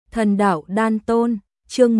Thần đạo đan tôn, chương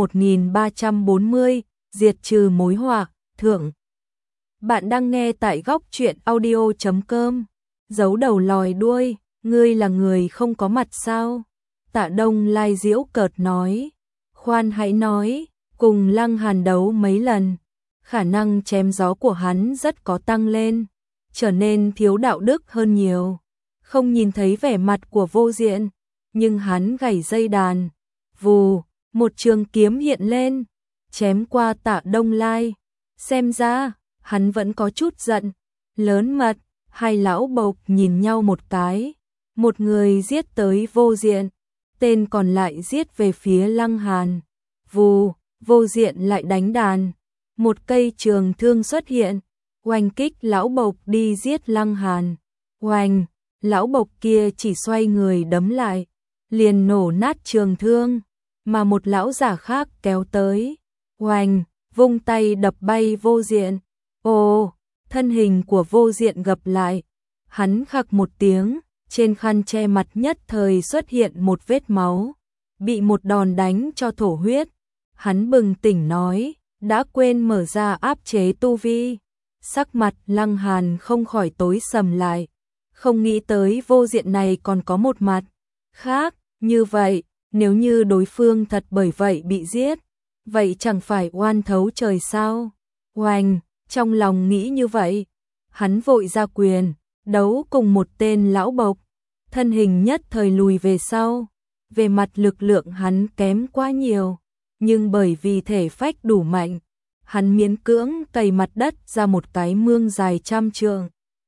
1340, diệt trừ mối họa, thượng. Bạn đang nghe tại góc truyện audio.com. Giấu đầu lòi đuôi, ngươi là người không có mặt sao? Tạ Đông Lai giễu cợt nói. Khoan hãy nói, cùng Lăng Hàn đấu mấy lần, khả năng chém gió của hắn rất có tăng lên, trở nên thiếu đạo đức hơn nhiều. Không nhìn thấy vẻ mặt của Vô Diện, nhưng hắn gảy dây đàn. Vù, một trường kiếm hiện lên, chém qua Tạ Đông Lai. Xem ra, hắn vẫn có chút giận. Lớn mật, hai lão bộc nhìn nhau một cái. Một người giết tới Vô Diện, tên còn lại giết về phía Lăng Hàn. Vù, Vô Diện lại đánh đàn. Một cây trường thương xuất hiện, oanh kích lão bộc đi giết Lăng Hàn. Oanh, lão bộc kia chỉ xoay người đấm lại, liền nổ nát trường thương, mà một lão giả khác kéo tới. Oanh, vung tay đập bay Vô Diện. Ồ, thân hình của Vô Diện gập lại, hắn khặc một tiếng, trên khăn che mặt nhất thời xuất hiện một vết máu, bị một đòn đánh cho thổ huyết. Hắn bừng tỉnh nói, đã quên mở ra áp chế tu vi. Sắc mặt Lăng Hàn không khỏi tối sầm lại, không nghĩ tới Vô Diện này còn có một mặt khác. Như vậy, nếu như đối phương thật bởi vậy bị giết, vậy chẳng phải oan thấu trời sao? Oanh, trong lòng nghĩ như vậy, hắn vội ra quyền, đấu cùng một tên lão bộc, thân hình nhất thời lùi về sau. Về mặt lực lượng hắn kém quá nhiều, nhưng bởi vì thể phách đủ mạnh, hắn miễn cưỡng cày mặt đất ra một cái mương dài trăm trượng.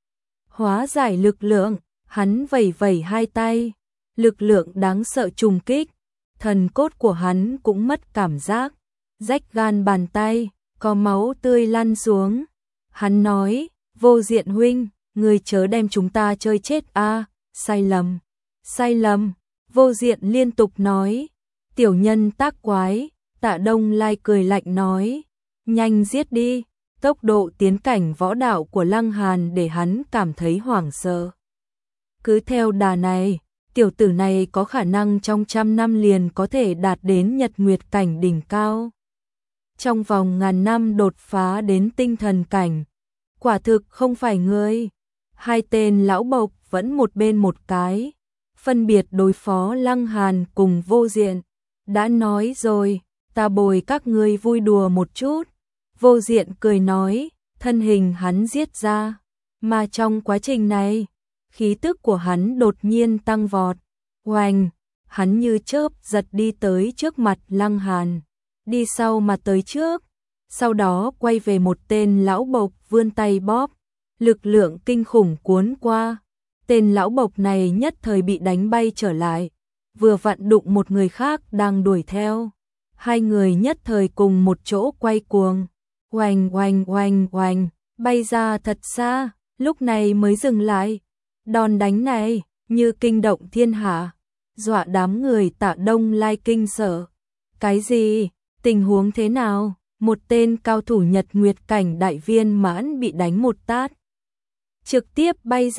Hóa giải lực lượng, hắn vẩy vẩy hai tay, lực lượng đáng sợ trùng kích, thần cốt của hắn cũng mất cảm giác, rách gan bàn tay, có máu tươi lăn xuống. Hắn nói, Vô Diện huynh, người chớ đem chúng ta chơi chết a. Sai lầm, sai lầm. Vô Diện liên tục nói, tiểu nhân tác quái. Tạ Đông Lai cười lạnh nói, nhanh giết đi. Tốc độ tiến cảnh võ đạo của Lăng Hàn để hắn cảm thấy hoảng sợ. Cứ theo đà này, tiểu tử này có khả năng trong 100 năm liền có thể đạt đến nhật nguyệt cảnh đỉnh cao. Trong vòng ngàn năm đột phá đến tinh thần cảnh, quả thực không phải người. Hai tên lão bộc vẫn một bên một cái, phân biệt đối phó Lăng Hàn cùng Vô Diện. Đã nói rồi, ta bồi các ngươi vui đùa một chút. Vô Diện cười nói, thân hình hắn giết ra, mà trong quá trình này, khí tức của hắn đột nhiên tăng vọt. Oanh, hắn như chớp giật đi tới trước mặt Lăng Hàn, đi sau mà tới trước, sau đó quay về một tên lão bộc vươn tay bóp, lực lượng kinh khủng cuốn qua. Tên lão bộc này nhất thời bị đánh bay trở lại, vừa vặn đụng một người khác đang đuổi theo. Hai người nhất thời cùng một chỗ quay cuồng, oanh oanh oanh oanh, bay ra thật xa, lúc này mới dừng lại. Đòn đánh này như kinh động thiên hạ, dọa đám người Tạ Đông Lai kinh sợ. Cái gì? Tình huống thế nào? Một tên cao thủ nhật nguyệt cảnh đại viên mãn bị đánh một tát, trực tiếp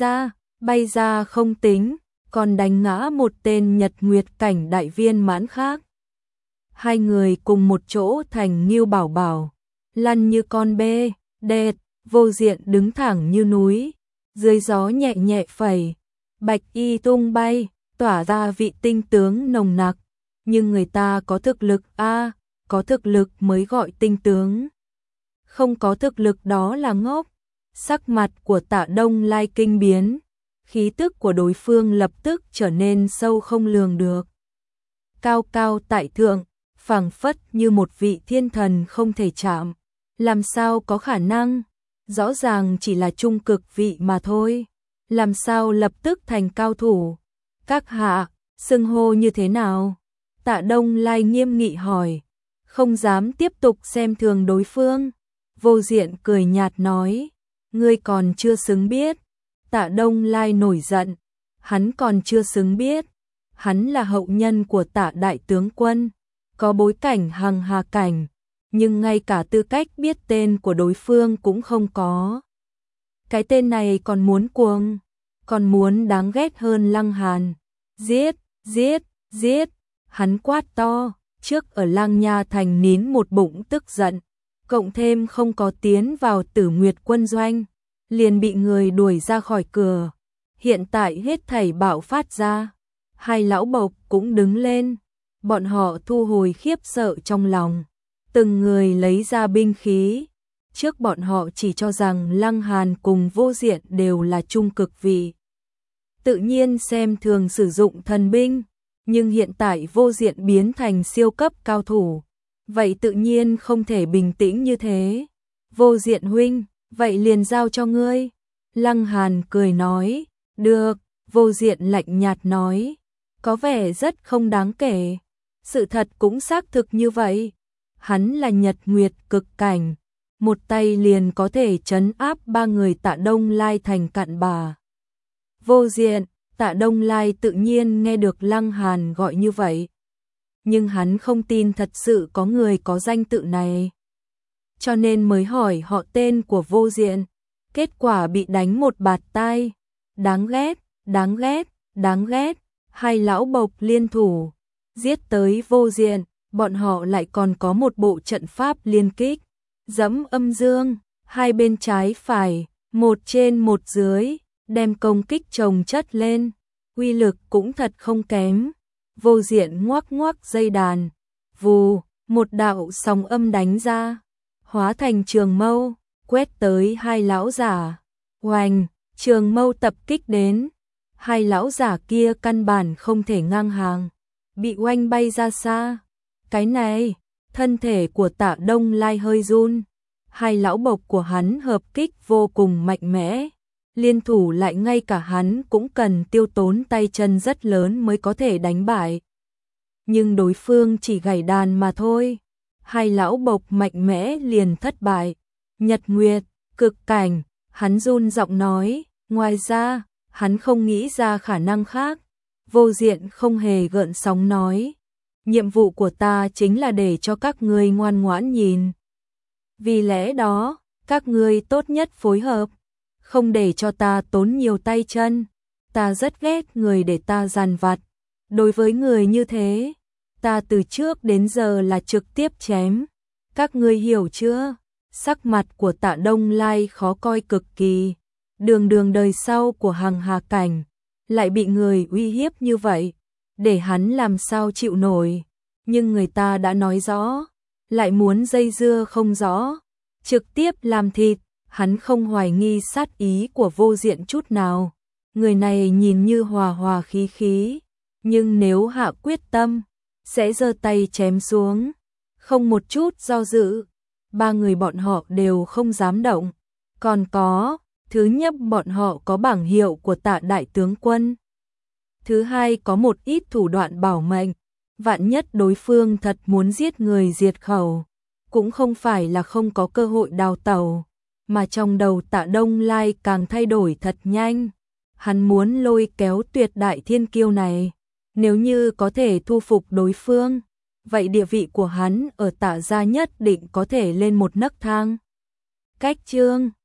bay ra không tính, còn đánh ngã một tên nhật nguyệt cảnh đại viên mãn khác. Hai người cùng một chỗ thành Ngưu Bảo Bảo, lăn như con bê, đệt. Vô Diện đứng thẳng như núi, dưới gió nhẹ nhẹ phẩy, bạch y tung bay, tỏa ra vị tinh tướng nồng nặc. Nhưng người ta có thực lực a, có thực lực mới gọi tinh tướng. Không có thực lực đó là ngốc. Sắc mặt của Tạ Đông Lai kinh biến, khí tức của đối phương lập tức trở nên sâu không lường được. Cao cao tại thượng, phảng phất như một vị thiên thần không thể chạm. Làm sao có khả năng? Rõ ràng chỉ là trung cực vị mà thôi. Làm sao lập tức thành cao thủ? Các hạ, xưng hô như thế nào? Tạ Đông Lai nghiêm nghị hỏi, không dám tiếp tục xem thường đối phương. Vô Diện cười nhạt nói, ngươi còn chưa xứng biết. Tạ Đông Lai nổi giận, hắn còn chưa xứng biết. Hắn là hậu nhân của Tạ đại tướng quân, có bối cảnh hằng hà cảnh, nhưng ngay cả tư cách biết tên của đối phương cũng không có. Cái tên này còn muốn cuồng, còn muốn đáng ghét hơn Lăng Hàn. Giết, giết, giết. Hắn quát to, trước ở Lăng Nha thành nín một bụng tức giận, cộng thêm không có tiến vào Tử Nguyệt quân doanh, liền bị người đuổi ra khỏi cửa. Hiện tại hết thảy bạo phát ra, hai lão bộc cũng đứng lên, bọn họ thu hồi khiếp sợ trong lòng, từng người lấy ra binh khí. Trước bọn họ chỉ cho rằng Lăng Hàn cùng Vô Diện đều là trung cực vị, tự nhiên xem thường sử dụng thần binh, nhưng hiện tại Vô Diện biến thành siêu cấp cao thủ, vậy tự nhiên không thể bình tĩnh như thế. Vô Diện huynh, vậy liền giao cho ngươi. Lăng Hàn cười nói, được. Vô Diện lạnh nhạt nói, có vẻ rất không đáng kể. Sự thật cũng xác thực như vậy. Hắn là Nhật Nguyệt cực cảnh, một tay liền có thể trấn áp 3 người Tạ Đông Lai thành cặn bã. Vô Diện, Tạ Đông Lai tự nhiên nghe được Lăng Hàn gọi như vậy, nhưng hắn không tin thật sự có người có danh tự này, cho nên mới hỏi họ tên của Vô Diện. Kết quả bị đánh một bạt tai. Đáng ghét, đáng ghét, đáng ghét. Hai lão bộc liên thủ giết tới Vô Diện, bọn họ lại còn có một bộ trận pháp liên kích, dẫm âm dương, hai bên trái phải, một trên một dưới, đem công kích chồng chất lên, uy lực cũng thật không kém. Vô Diện ngoắc ngoắc dây đàn, vù, một đạo sóng âm đánh ra, hóa thành trường mâu, quét tới hai lão giả. Oanh, trường mâu tập kích đến, hai lão giả kia căn bản không thể ngang hàng, bị oanh bay ra xa. Cái này, thân thể của Tạ Đông Lai hơi run, hai lão bộc của hắn hợp kích vô cùng mạnh mẽ, liên thủ lại ngay cả hắn cũng cần tiêu tốn tay chân rất lớn mới có thể đánh bại. Nhưng đối phương chỉ gảy đàn mà thôi, hai lão bộc mạnh mẽ liền thất bại. Nhật Nguyệt, cực cảnh, hắn run giọng nói, ngoài ra, hắn không nghĩ ra khả năng khác. Vô Diện không hề gợn sóng nói, nhiệm vụ của ta chính là để cho các ngươi ngoan ngoãn nhìn. Vì lẽ đó, các ngươi tốt nhất phối hợp, không để cho ta tốn nhiều tay chân. Ta rất ghét người để ta dằn vặt. Đối với người như thế, ta từ trước đến giờ là trực tiếp chém. Các ngươi hiểu chưa? Sắc mặt của Tạ Đông Lai khó coi cực kỳ. Đường đời sau của Hằng Hà Cảnh lại bị người uy hiếp như vậy, để hắn làm sao chịu nổi. Nhưng người ta đã nói rõ, lại muốn dây dưa không rõ, trực tiếp làm thịt. Hắn không hoài nghi sát ý của Vô Diện chút nào. Người này nhìn như hòa hòa khí khí, nhưng nếu hạ quyết tâm, sẽ giơ tay chém xuống, không một chút do dự. 3 người bọn họ đều không dám động. Còn có, thứ nhất bọn họ có bảng hiệu của Tạ đại tướng quân. Thứ hai có một ít thủ đoạn bảo mệnh, vạn nhất đối phương thật muốn giết người diệt khẩu, cũng không phải là không có cơ hội đào tẩu. Mà trong đầu Tạ Đông Lai càng thay đổi thật nhanh. Hắn muốn lôi kéo tuyệt đại thiên kiêu này. Nếu như có thể thu phục đối phương, vậy địa vị của hắn ở Tạ gia nhất định có thể lên một nấc thang. Cách chương